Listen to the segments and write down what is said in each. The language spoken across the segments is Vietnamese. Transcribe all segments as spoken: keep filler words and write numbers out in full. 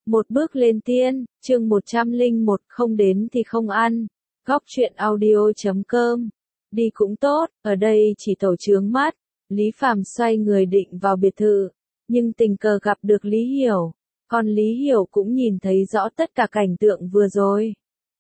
Một bước lên tiên, chương một trăm lẻ một, không đến thì không ăn. Góc truyện audio chấm com. Đi cũng tốt, ở đây chỉ tổ chướng mắt. Lý Phàm xoay người định vào biệt thự, nhưng tình cờ gặp được Lý Hiểu. Còn Lý Hiểu cũng nhìn thấy rõ tất cả cảnh tượng vừa rồi.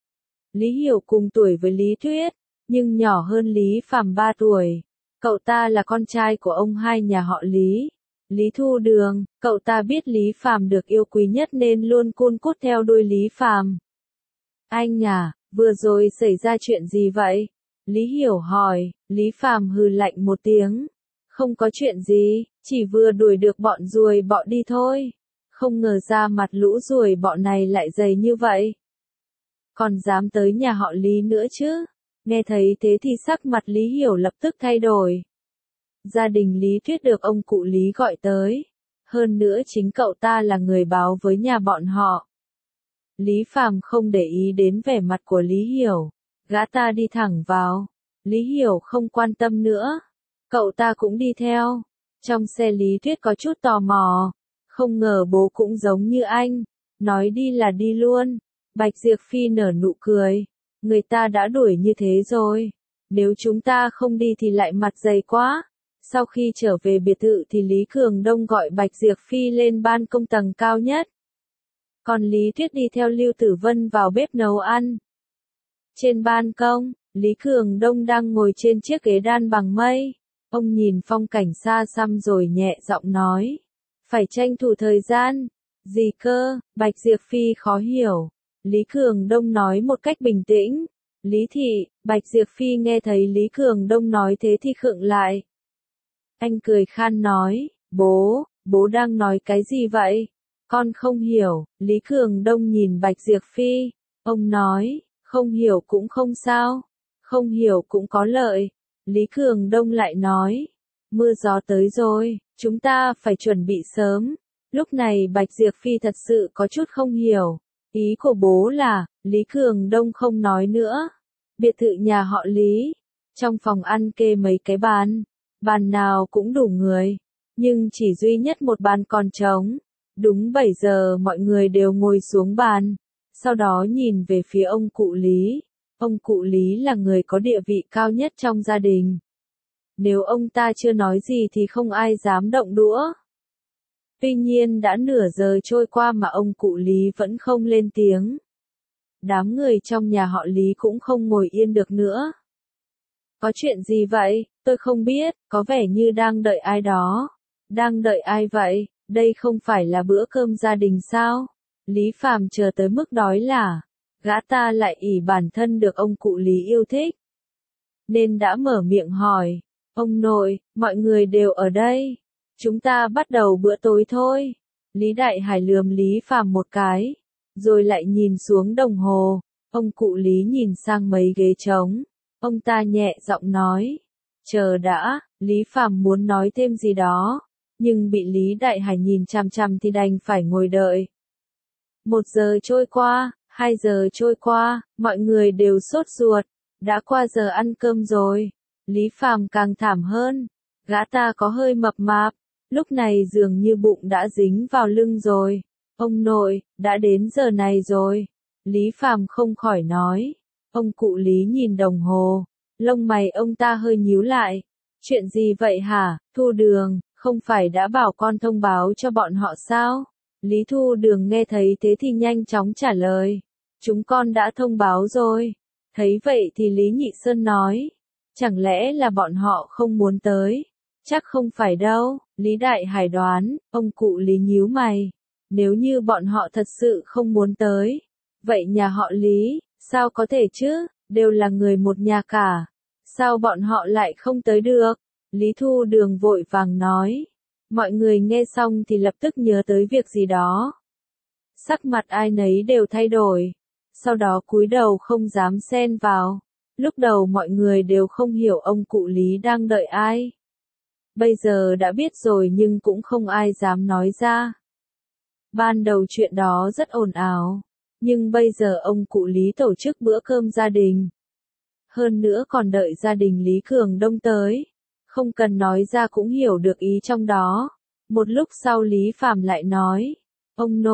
Lý Hiểu cùng tuổi với Lý Tuyết, nhưng nhỏ hơn Lý Phàm ba tuổi. Cậu ta là con trai của ông hai nhà họ Lý. Lý Thu Đường, cậu ta biết Lý Phàm được yêu quý nhất nên luôn cun cút theo đuôi Lý Phàm. Anh à, vừa rồi xảy ra chuyện gì vậy? Lý Hiểu hỏi. Lý Phàm hừ lạnh một tiếng. Không có chuyện gì, chỉ vừa đuổi được bọn ruồi bọ đi thôi. Không ngờ ra mặt lũ ruồi bọ này lại dày như vậy. Còn dám tới nhà họ Lý nữa chứ? Nghe thấy thế thì sắc mặt Lý Hiểu lập tức thay đổi. Gia đình Lý Tuyết được ông cụ Lý gọi tới. Hơn nữa chính cậu ta là người báo với nhà bọn họ. Lý Phàm không để ý đến vẻ mặt của Lý Hiểu. Gã ta đi thẳng vào. Lý Hiểu không quan tâm nữa. Cậu ta cũng đi theo. Trong xe Lý Tuyết có chút tò mò. Không ngờ bố cũng giống như anh. Nói đi là đi luôn. Bạch Diệp Phi nở nụ cười. Người ta đã đuổi như thế rồi. Nếu chúng ta không đi thì lại mặt dày quá. Sau khi trở về biệt thự thì Lý Cường Đông gọi Bạch Diệp Phi lên ban công tầng cao nhất. Còn Lý Tuyết đi theo Lưu Tử Vân vào bếp nấu ăn. Trên ban công, Lý Cường Đông đang ngồi trên chiếc ghế đan bằng mây. Ông nhìn phong cảnh xa xăm rồi nhẹ giọng nói. Phải tranh thủ thời gian. Gì cơ? Bạch Diệp Phi khó hiểu. Lý Cường Đông nói một cách bình tĩnh. Lý thị, Bạch Diệp Phi nghe thấy Lý Cường Đông nói thế thì khựng lại. Anh cười khan nói, bố, bố đang nói cái gì vậy? Con không hiểu. Lý Cường Đông nhìn Bạch Diệp Phi. Ông nói, không hiểu cũng không sao. Không hiểu cũng có lợi. Lý Cường Đông lại nói, mưa gió tới rồi, chúng ta phải chuẩn bị sớm. Lúc này Bạch Diệp Phi thật sự có chút không hiểu. Ý của bố là, Lý Cường Đông không nói nữa. Biệt thự nhà họ Lý. Trong phòng ăn kê mấy cái bàn. Bàn nào cũng đủ người. Nhưng chỉ duy nhất một bàn còn trống. Đúng bảy giờ mọi người đều ngồi xuống bàn. Sau đó nhìn về phía ông cụ Lý. Ông cụ Lý là người có địa vị cao nhất trong gia đình. Nếu ông ta chưa nói gì thì không ai dám động đũa. Tuy nhiên đã nửa giờ trôi qua mà ông cụ Lý vẫn không lên tiếng. Đám người trong nhà họ Lý cũng không ngồi yên được nữa. Có chuyện gì vậy? Tôi không biết, có vẻ như đang đợi ai đó. Đang đợi ai vậy? Đây không phải là bữa cơm gia đình sao? Lý Phàm chờ tới mức đói là, gã ta lại ỷ bản thân được ông cụ Lý yêu thích. Nên đã mở miệng hỏi, ông nội, mọi người đều ở đây. Chúng ta bắt đầu bữa tối thôi. Lý Đại Hải lườm Lý Phàm một cái, rồi lại nhìn xuống đồng hồ. Ông cụ Lý nhìn sang mấy ghế trống. Ông ta nhẹ giọng nói, chờ đã. Lý Phàm muốn nói thêm gì đó, nhưng bị Lý Đại Hải nhìn chằm chằm thì đành phải ngồi đợi. Một giờ trôi qua, hai giờ trôi qua, mọi người đều sốt ruột. Đã qua giờ ăn cơm rồi. Lý Phàm càng thảm hơn. Gã ta có hơi mập mạp. Lúc này dường như bụng đã dính vào lưng rồi. Ông nội, đã đến giờ này rồi. Lý Phàm không khỏi nói. Ông cụ Lý nhìn đồng hồ. Lông mày ông ta hơi nhíu lại. Chuyện gì vậy hả, Thu Đường, không phải đã bảo con thông báo cho bọn họ sao? Lý Thu Đường nghe thấy thế thì nhanh chóng trả lời. Chúng con đã thông báo rồi. Thấy vậy thì Lý Nhị Sơn nói. Chẳng lẽ là bọn họ không muốn tới? Chắc không phải đâu. Lý Đại Hải đoán. Ông cụ Lý nhíu mày. Nếu như bọn họ thật sự không muốn tới, vậy nhà họ Lý, sao có thể chứ? Đều là người một nhà cả. Sao bọn họ lại không tới được? Lý Thu Đường vội vàng nói. Mọi người nghe xong thì lập tức nhớ tới việc gì đó. Sắc mặt ai nấy đều thay đổi. Sau đó cúi đầu không dám xen vào. Lúc đầu mọi người đều không hiểu ông cụ Lý đang đợi ai. Bây giờ đã biết rồi nhưng cũng không ai dám nói ra. Ban đầu chuyện đó rất ồn ào. Nhưng bây giờ ông cụ Lý tổ chức bữa cơm gia đình. Hơn nữa còn đợi gia đình Lý Cường Đông tới. Không cần nói ra cũng hiểu được ý trong đó. Một lúc sau Lý Phàm lại nói. Ông nội,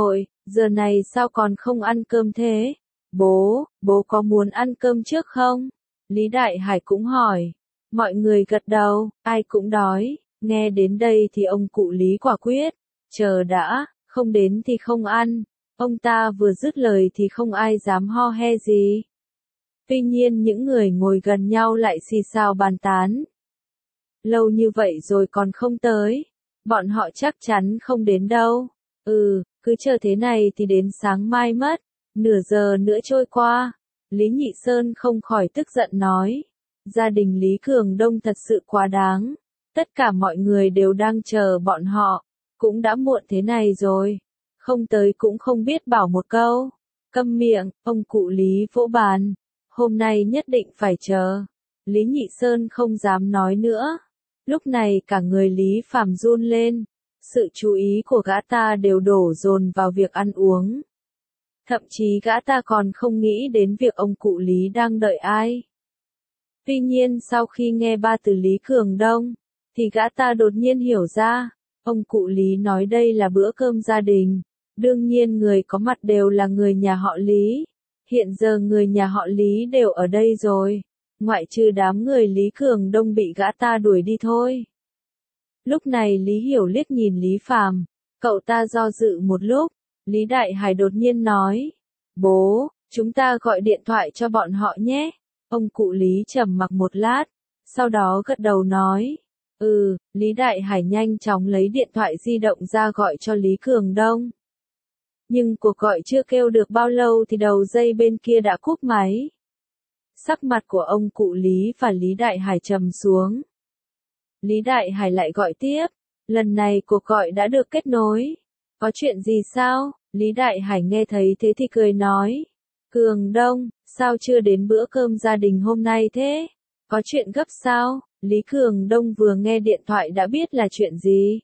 giờ này sao còn không ăn cơm thế? Bố, bố có muốn ăn cơm trước không? Lý Đại Hải cũng hỏi. Mọi người gật đầu, ai cũng đói. Nghe đến đây thì ông cụ Lý quả quyết. Chờ đã, không đến thì không ăn. Ông ta vừa dứt lời thì không ai dám ho he gì. Tuy nhiên những người ngồi gần nhau lại xì xào bàn tán. Lâu như vậy rồi còn không tới. Bọn họ chắc chắn không đến đâu. Ừ, cứ chờ thế này thì đến sáng mai mất. Nửa giờ nữa trôi qua. Lý Nhị Sơn không khỏi tức giận nói. Gia đình Lý Cường Đông thật sự quá đáng. Tất cả mọi người đều đang chờ bọn họ. Cũng đã muộn thế này rồi. Không tới cũng không biết bảo một câu. Câm miệng, ông cụ Lý vỗ bàn. Hôm nay nhất định phải chờ. Lý Nhị Sơn không dám nói nữa. Lúc này cả người Lý Phàm run lên. Sự chú ý của gã ta đều đổ dồn vào việc ăn uống. Thậm chí gã ta còn không nghĩ đến việc ông cụ Lý đang đợi ai. Tuy nhiên sau khi nghe ba từ Lý Cường Đông, thì gã ta đột nhiên hiểu ra. Ông cụ Lý nói đây là bữa cơm gia đình. Đương nhiên người có mặt đều là người nhà họ Lý. Hiện giờ người nhà họ Lý đều ở đây rồi. Ngoại trừ đám người Lý Cường Đông bị gã ta đuổi đi thôi. Lúc này Lý Hiểu liếc nhìn Lý Phàm. Cậu ta do dự một lúc. Lý Đại Hải đột nhiên nói. Bố, chúng ta gọi điện thoại cho bọn họ nhé. Ông cụ Lý trầm mặc một lát. Sau đó gật đầu nói. Ừ, Lý Đại Hải nhanh chóng lấy điện thoại di động ra gọi cho Lý Cường Đông. Nhưng cuộc gọi chưa kêu được bao lâu thì đầu dây bên kia đã cúp máy. Sắc mặt của ông cụ Lý và Lý Đại Hải trầm xuống. Lý Đại Hải lại gọi tiếp. Lần này cuộc gọi đã được kết nối. Có chuyện gì sao? Lý Đại Hải nghe thấy thế thì cười nói. Cường Đông, sao chưa đến bữa cơm gia đình hôm nay thế? Có chuyện gấp sao? Lý Cường Đông vừa nghe điện thoại đã biết là chuyện gì.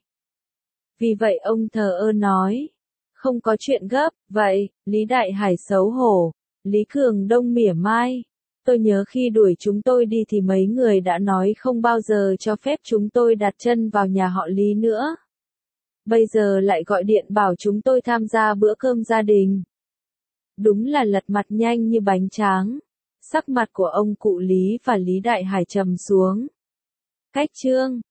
Vì vậy ông thờ ơ nói. Không có chuyện gấp, vậy, Lý Đại Hải xấu hổ. Lý Cường Đông mỉa mai. Tôi nhớ khi đuổi chúng tôi đi thì mấy người đã nói không bao giờ cho phép chúng tôi đặt chân vào nhà họ Lý nữa. Bây giờ lại gọi điện bảo chúng tôi tham gia bữa cơm gia đình. Đúng là lật mặt nhanh như bánh tráng. Sắc mặt của ông cụ Lý và Lý Đại Hải trầm xuống. Cách chương